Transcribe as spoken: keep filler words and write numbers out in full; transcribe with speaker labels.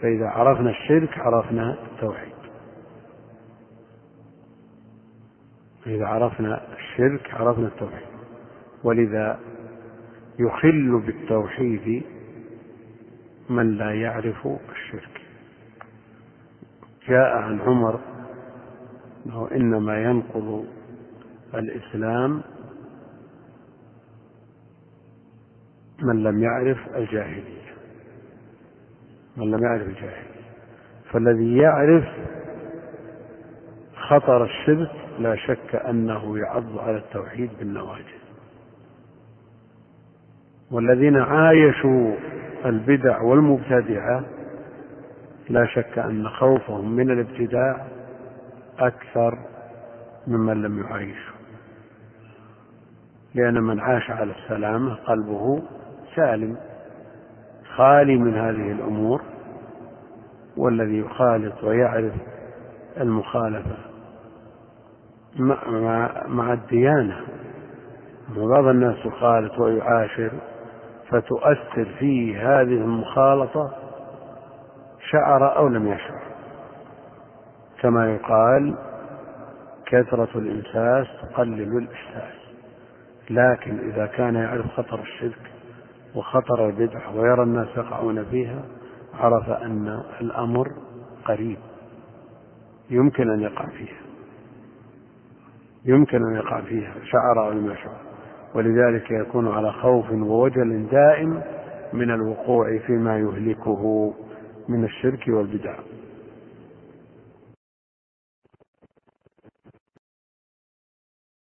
Speaker 1: فإذا عرفنا الشرك عرفنا التوحيد، إذا عرفنا الشرك عرفنا التوحيد. ولذا يخل بالتوحيد من لا يعرف الشرك. جاء عن عمر أنه إنما ينقض الإسلام من لم يعرف الجاهلية، من لم يعرف الجاهلية. فالذي يعرف خطر الشرك لا شك أنه يعض على التوحيد بالنواجذ. والذين عايشوا البدع والمبتدعة لا شك أن خوفهم من الابتداع أكثر ممن لم يعايشوا، لأن من عاش على السلامة قلبه سالم خالي من هذه الأمور، والذي يخالط ويعرف المخالفة مع, مع الديانة. بعض الناس يخالط ويعاشر فتؤثر فيه هذه المخالطة شعر أو لم يشعر، كما يقال كثرة الإمساس تقلل الإحساس. لكن إذا كان يعرف خطر الشرك وخطر البدع ويرى الناس يقعون فيها عرف أن الأمر قريب، يمكن أن يقع فيها، يمكن أن يقع فيها شعر أو لم يشعر. ولذلك يكون على خوف ووجل دائم من الوقوع فيما يهلكه من الشرك والبدع.